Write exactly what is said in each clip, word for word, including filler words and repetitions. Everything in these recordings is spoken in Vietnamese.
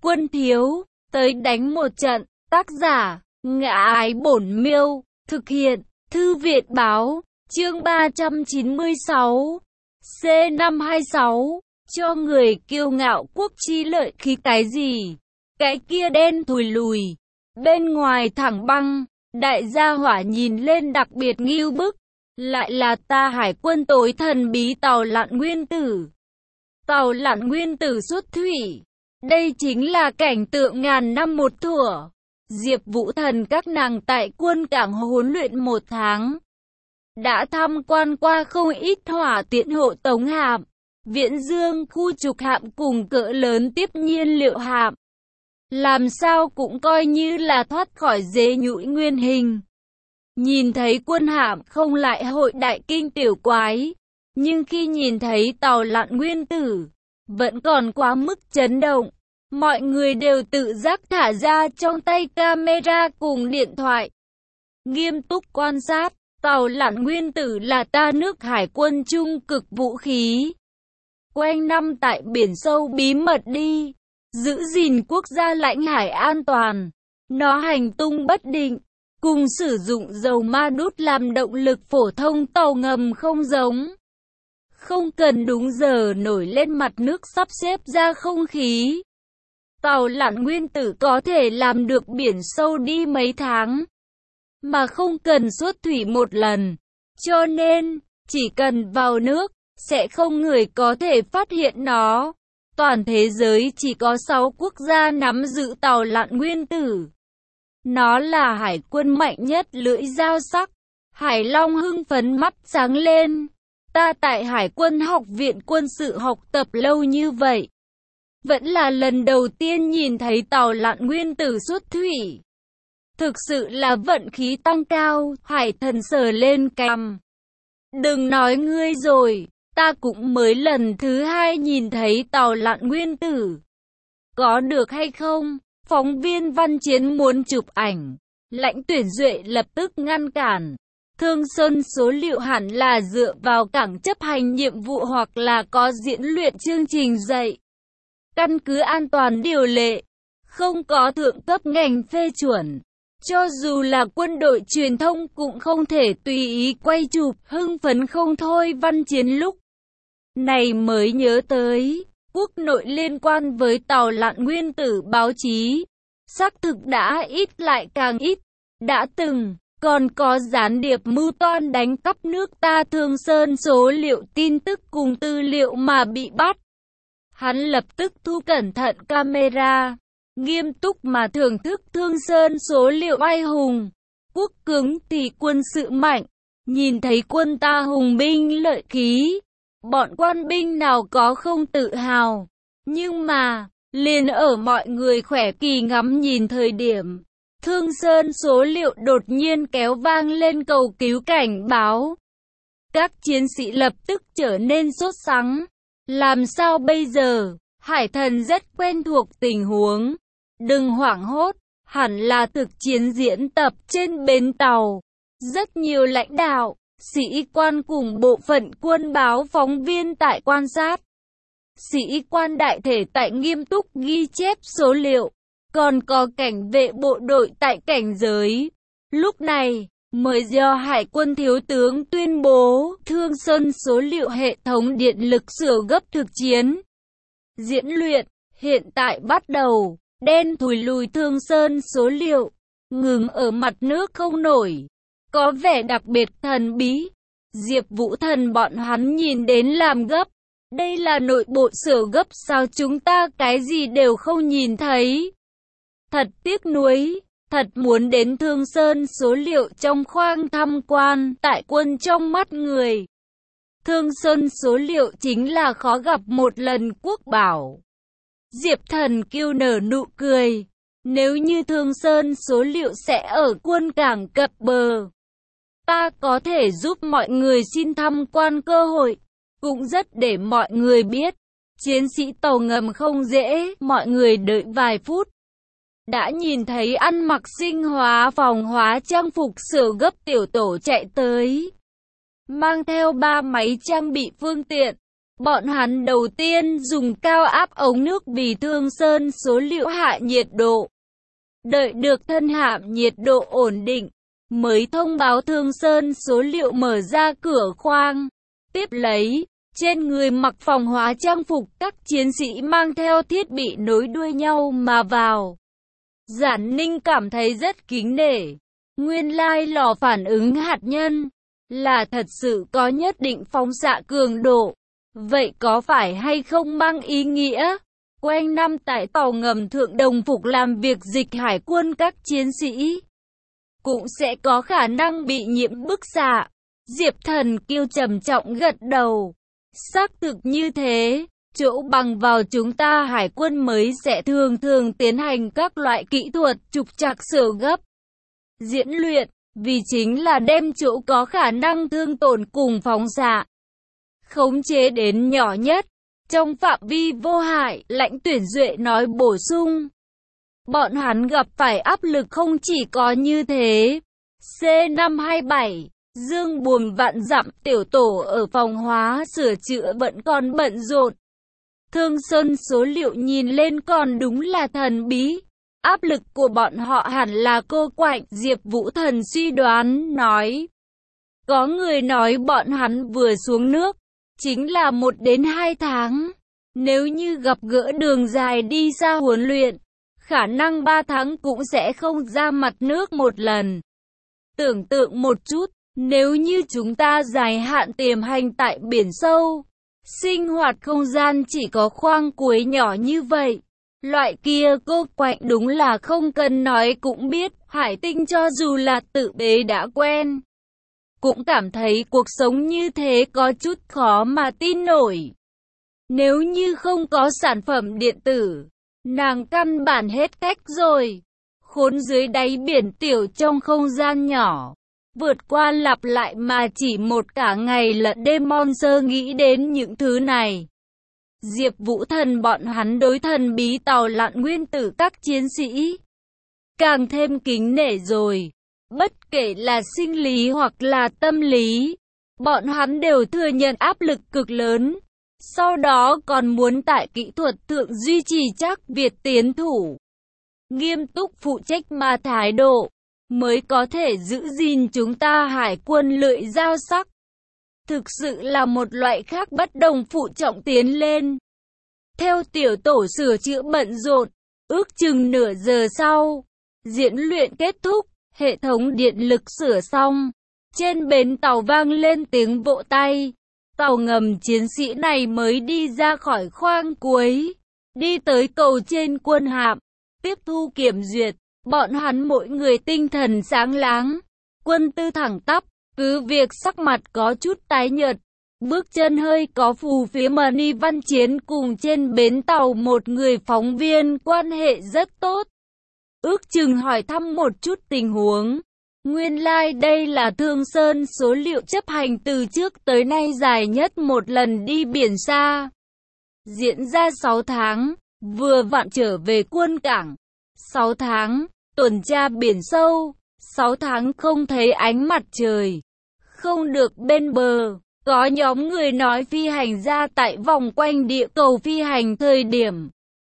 Quân thiếu, tới đánh một trận. Tác giả, Ngã Ái Bổn Miêu. Thực hiện, Thư viện báo. Chương ba trăm chín mươi sáu. C năm hai sáu. Cho người kiêu ngạo quốc chi lợi khí cái gì? Cái kia đen thùi lùi. Bên ngoài thẳng băng. Đại gia hỏa nhìn lên đặc biệt ngưu bức. Lại là ta hải quân tối thần bí tàu lặn nguyên tử. Tàu lặn nguyên tử xuất thủy. Đây chính là cảnh tượng ngàn năm một thuở. Diệp Vũ Thần các nàng tại quân cảng huấn luyện một tháng. Đã tham quan qua không ít hỏa tiễn hộ tống hạm, viễn dương khu trục hạm cùng cỡ lớn tiếp nhiên liệu hạm. Làm sao cũng coi như là thoát khỏi dế nhũi nguyên hình. Nhìn thấy quân hạm không lại hội đại kinh tiểu quái. Nhưng khi nhìn thấy tàu lặn nguyên tử, vẫn còn quá mức chấn động. Mọi người đều tự giác thả ra trong tay camera cùng điện thoại. Nghiêm túc quan sát, tàu lặn nguyên tử là ta nước hải quân trung cực vũ khí. Quanh năm tại biển sâu bí mật đi, giữ gìn quốc gia lãnh hải an toàn. Nó hành tung bất định, cùng sử dụng dầu ma đút làm động lực phổ thông tàu ngầm không giống. Không cần đúng giờ nổi lên mặt nước sắp xếp ra không khí. Tàu lặn nguyên tử có thể làm được biển sâu đi mấy tháng, mà không cần xuất thủy một lần. Cho nên, chỉ cần vào nước, sẽ không người có thể phát hiện nó. Toàn thế giới chỉ có sáu quốc gia nắm giữ tàu lặn nguyên tử. Nó là hải quân mạnh nhất lưỡi dao sắc. Hải Long hưng phấn mắt sáng lên. Ta tại Hải quân học viện quân sự học tập lâu như vậy, vẫn là lần đầu tiên nhìn thấy tàu lặn nguyên tử xuất thủy. Thực sự là vận khí tăng cao. Hải Thần sờ lên cằm. Đừng nói ngươi rồi, ta cũng mới lần thứ hai nhìn thấy tàu lặn nguyên tử. Có được hay không? Phóng viên Văn Chiến muốn chụp ảnh. Lãnh Tuyển Duệ lập tức ngăn cản. Thương Sơn số liệu hẳn là dựa vào cảng chấp hành nhiệm vụ hoặc là có diễn luyện chương trình dạy. Căn cứ an toàn điều lệ, không có thượng cấp ngành phê chuẩn. Cho dù là quân đội truyền thông cũng không thể tùy ý quay chụp. Hưng phấn không thôi. Văn Chiến lúc này mới nhớ tới, quốc nội liên quan với tàu lặn nguyên tử báo chí xác thực đã ít lại càng ít. Đã từng còn có gián điệp mưu toan đánh cắp nước ta Thương Sơn số liệu tin tức cùng tư liệu mà bị bắt. Hắn lập tức thu cẩn thận camera, nghiêm túc mà thưởng thức Thương Sơn số liệu oai hùng. Quốc cứng thì quân sự mạnh, nhìn thấy quân ta hùng binh lợi khí, bọn quan binh nào có không tự hào. Nhưng mà, liền ở mọi người khỏe kỳ ngắm nhìn thời điểm, Thương Sơn số liệu đột nhiên kéo vang lên cầu cứu cảnh báo. Các chiến sĩ lập tức trở nên sốt sắng. Làm sao bây giờ? Hải Thần rất quen thuộc tình huống. Đừng hoảng hốt, hẳn là thực chiến diễn tập trên bến tàu. Rất nhiều lãnh đạo, sĩ quan cùng bộ phận quân báo phóng viên tại quan sát. Sĩ quan đại thể tại nghiêm túc ghi chép số liệu. Còn có cảnh vệ bộ đội tại cảnh giới. Lúc này, mới do Hải quân thiếu tướng tuyên bố Thương Sơn số liệu hệ thống điện lực sửa gấp thực chiến. Diễn luyện, hiện tại bắt đầu. Đen thùi lùi Thương Sơn số liệu, ngừng ở mặt nước không nổi. Có vẻ đặc biệt thần bí. Diệp Vũ Thần bọn hắn nhìn đến làm gấp. Đây là nội bộ sửa gấp sao chúng ta cái gì đều không nhìn thấy. Thật tiếc nuối, thật muốn đến Thương Sơn số liệu trong khoang tham quan tại quân trong mắt người. Thương Sơn số liệu chính là khó gặp một lần quốc bảo. Diệp Thần kiêu nở nụ cười. Nếu như Thương Sơn số liệu sẽ ở quân cảng cập bờ, ta có thể giúp mọi người xin tham quan cơ hội. Cũng rất để mọi người biết, chiến sĩ tàu ngầm không dễ. Mọi người đợi vài phút, đã nhìn thấy ăn mặc sinh hóa phòng hóa trang phục sửa gấp tiểu tổ chạy tới, mang theo ba máy trang bị phương tiện. Bọn hắn đầu tiên dùng cao áp ống nước vì Thương Sơn số liệu hạ nhiệt độ. Đợi được thân hạm nhiệt độ ổn định, mới thông báo Thương Sơn số liệu mở ra cửa khoang. Tiếp lấy, trên người mặc phòng hóa trang phục các chiến sĩ mang theo thiết bị nối đuôi nhau mà vào. Giản Ninh cảm thấy rất kính nể. Nguyên lai lò phản ứng hạt nhân là thật sự có nhất định phóng xạ cường độ. Vậy có phải hay không mang ý nghĩa quanh năm tại tàu ngầm Thượng Đồng Phục làm việc dịch hải quân các chiến sĩ cũng sẽ có khả năng bị nhiễm bức xạ? Diệp Thần Kiêu trầm trọng gật đầu. Xác thực như thế, chỗ bằng vào chúng ta hải quân mới sẽ thường thường tiến hành các loại kỹ thuật trục trặc sửa gấp, diễn luyện, vì chính là đem chỗ có khả năng thương tổn cùng phóng xạ khống chế đến nhỏ nhất, trong phạm vi vô hại. Lãnh Tuyển Duệ nói bổ sung. Bọn hắn gặp phải áp lực không chỉ có như thế. C năm hai bảy, Dương buồm vạn dặm, tiểu tổ ở phòng hóa sửa chữa vẫn còn bận rộn. Thương Sơn số liệu nhìn lên còn đúng là thần bí. Áp lực của bọn họ hẳn là cô quạnh. Diệp Vũ Thần suy đoán nói. Có người nói bọn hắn vừa xuống nước chính là một đến hai tháng. Nếu như gặp gỡ đường dài đi xa huấn luyện, khả năng ba tháng cũng sẽ không ra mặt nước một lần. Tưởng tượng một chút, nếu như chúng ta dài hạn tiềm hành tại biển sâu, sinh hoạt không gian chỉ có khoang cuối nhỏ như vậy, loại kia cô quạnh đúng là không cần nói cũng biết. Hải Tinh cho dù là tự bế đã quen, cũng cảm thấy cuộc sống như thế có chút khó mà tin nổi. Nếu như không có sản phẩm điện tử, nàng căn bản hết cách rồi. Khốn dưới đáy biển tiểu trong không gian nhỏ, vượt qua lặp lại mà chỉ một cả ngày lẫn đêm. Monster nghĩ đến những thứ này. Diệp Vũ Thần bọn hắn đối thần bí tàu lặn nguyên tử các chiến sĩ càng thêm kính nể rồi. Bất kể là sinh lý hoặc là tâm lý, bọn hắn đều thừa nhận áp lực cực lớn. Sau đó còn muốn tại kỹ thuật thượng duy trì chắc Việt tiến thủ, nghiêm túc phụ trách mà thái độ, mới có thể giữ gìn chúng ta hải quân lưỡi dao sắc. Thực sự là một loại khác bất đồng phụ trọng tiến lên. Theo tiểu tổ sửa chữa bận rộn, ước chừng nửa giờ sau, diễn luyện kết thúc, hệ thống điện lực sửa xong. Trên bến tàu vang lên tiếng vỗ tay. Tàu ngầm chiến sĩ này mới đi ra khỏi khoang cuối, đi tới cầu trên quân hạm, tiếp thu kiểm duyệt. Bọn hắn mỗi người tinh thần sáng láng, quân tư thẳng tắp, cứ việc sắc mặt có chút tái nhợt, bước chân hơi có phù phiếm. Mani Văn Chiến cùng trên bến tàu một người phóng viên quan hệ rất tốt, ước chừng hỏi thăm một chút tình huống. Nguyên lai like đây là Thương Sơn số liệu chấp hành từ trước tới nay dài nhất một lần đi biển xa, diễn ra sáu tháng, vừa vặn trở về quân cảng. sáu tháng, tuần tra biển sâu, sáu tháng không thấy ánh mặt trời, không được bên bờ. Có nhóm người nói phi hành gia tại vòng quanh địa cầu phi hành thời điểm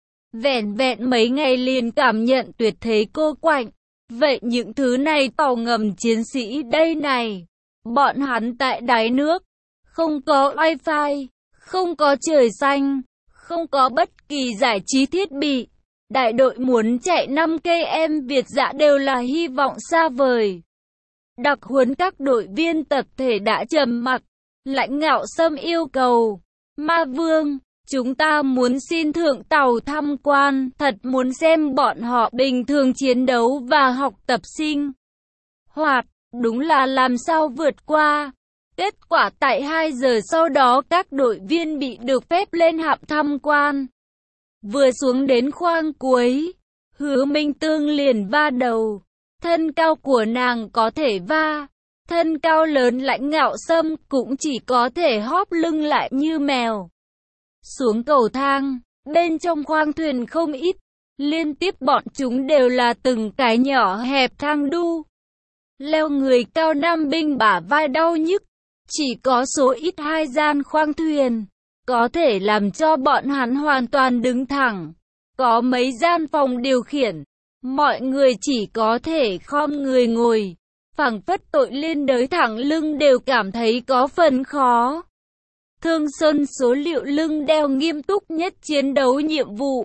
vẹn vẹn mấy ngày liền cảm nhận tuyệt thế cô quạnh. Vậy những thứ này tàu ngầm chiến sĩ đây này, bọn hắn tại đáy nước, không có wifi, không có trời xanh, không có bất kỳ giải trí thiết bị. Đại đội muốn chạy năm cây em Việt dã đều là hy vọng xa vời. Đặc huấn các đội viên tập thể đã trầm mặc. Lãnh Ngạo Sâm yêu cầu, Ma Vương, chúng ta muốn xin thượng tàu tham quan, thật muốn xem bọn họ bình thường chiến đấu và học tập sinh hoạt, đúng là làm sao vượt qua. Kết quả tại hai giờ sau đó các đội viên bị được phép lên hạm tham quan. Vừa xuống đến khoang cuối, Hứa Minh Tương liền va đầu. Thân cao của nàng có thể va, thân cao lớn Lãnh Ngạo Sâm cũng chỉ có thể hóp lưng lại như mèo. Xuống cầu thang, bên trong khoang thuyền không ít, liên tiếp bọn chúng đều là từng cái nhỏ hẹp thang đu. Leo người cao nam binh bả vai đau nhức, chỉ có số ít hai gian khoang thuyền, có thể làm cho bọn hắn hoàn toàn đứng thẳng. Có mấy gian phòng điều khiển, mọi người chỉ có thể khom người ngồi, phảng phất tội liên đới thẳng lưng đều cảm thấy có phần khó. Thương Xuân số liệu lưng đeo nghiêm túc nhất chiến đấu nhiệm vụ.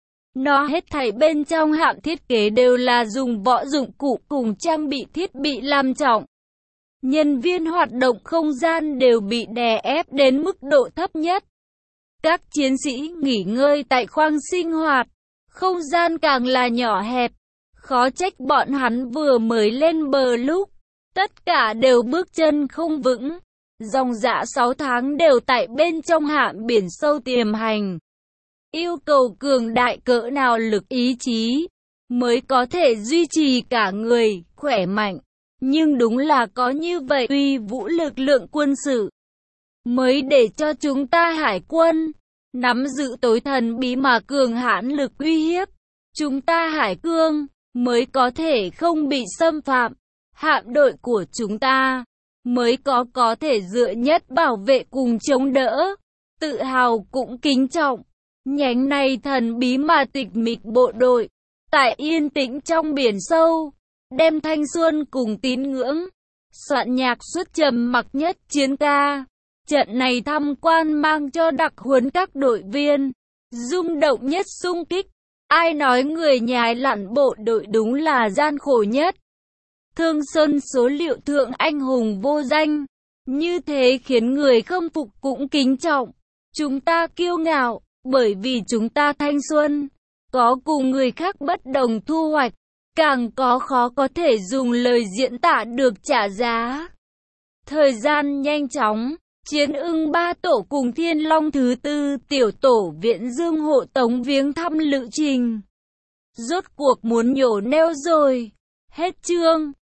Nó hết thảy bên trong hạm thiết kế đều là dùng võ dụng cụ cùng trang bị thiết bị làm trọng. Nhân viên hoạt động không gian đều bị đè ép đến mức độ thấp nhất. Các chiến sĩ nghỉ ngơi tại khoang sinh hoạt, không gian càng là nhỏ hẹp. Khó trách bọn hắn vừa mới lên bờ lúc, tất cả đều bước chân không vững. Dòng dã sáu tháng đều tại bên trong hạm biển sâu tiềm hành. Yêu cầu cường đại cỡ nào lực ý chí mới có thể duy trì cả người khỏe mạnh. Nhưng đúng là có như vậy uy vũ lực lượng quân sự mới để cho chúng ta hải quân nắm giữ tối thần bí mà cường hãn lực uy hiếp. Chúng ta hải cương mới có thể không bị xâm phạm. Hạm đội của chúng ta mới có có thể dựa nhất bảo vệ cùng chống đỡ. Tự hào cũng kính trọng. Nhánh này thần bí mà tịch mịch bộ đội, tại yên tĩnh trong biển sâu, đem thanh xuân cùng tín ngưỡng, soạn nhạc xuất trầm mặc nhất chiến ca. Trận này tham quan mang cho đặc huấn các đội viên, rung động nhất xung kích. Ai nói người nhái lặn bộ đội đúng là gian khổ nhất. Thương Xuân số liệu thượng anh hùng vô danh, như thế khiến người khâm phục cũng kính trọng. Chúng ta kiêu ngạo, bởi vì chúng ta thanh xuân, có cùng người khác bất đồng thu hoạch, càng có khó có thể dùng lời diễn tả được trả giá. Thời gian nhanh chóng, Chiến ưng ba tổ cùng Thiên Long thứ tư tiểu tổ Viễn Dương hộ tống viếng thăm lữ trình. Rốt cuộc muốn nhổ neo rồi. Hết chương.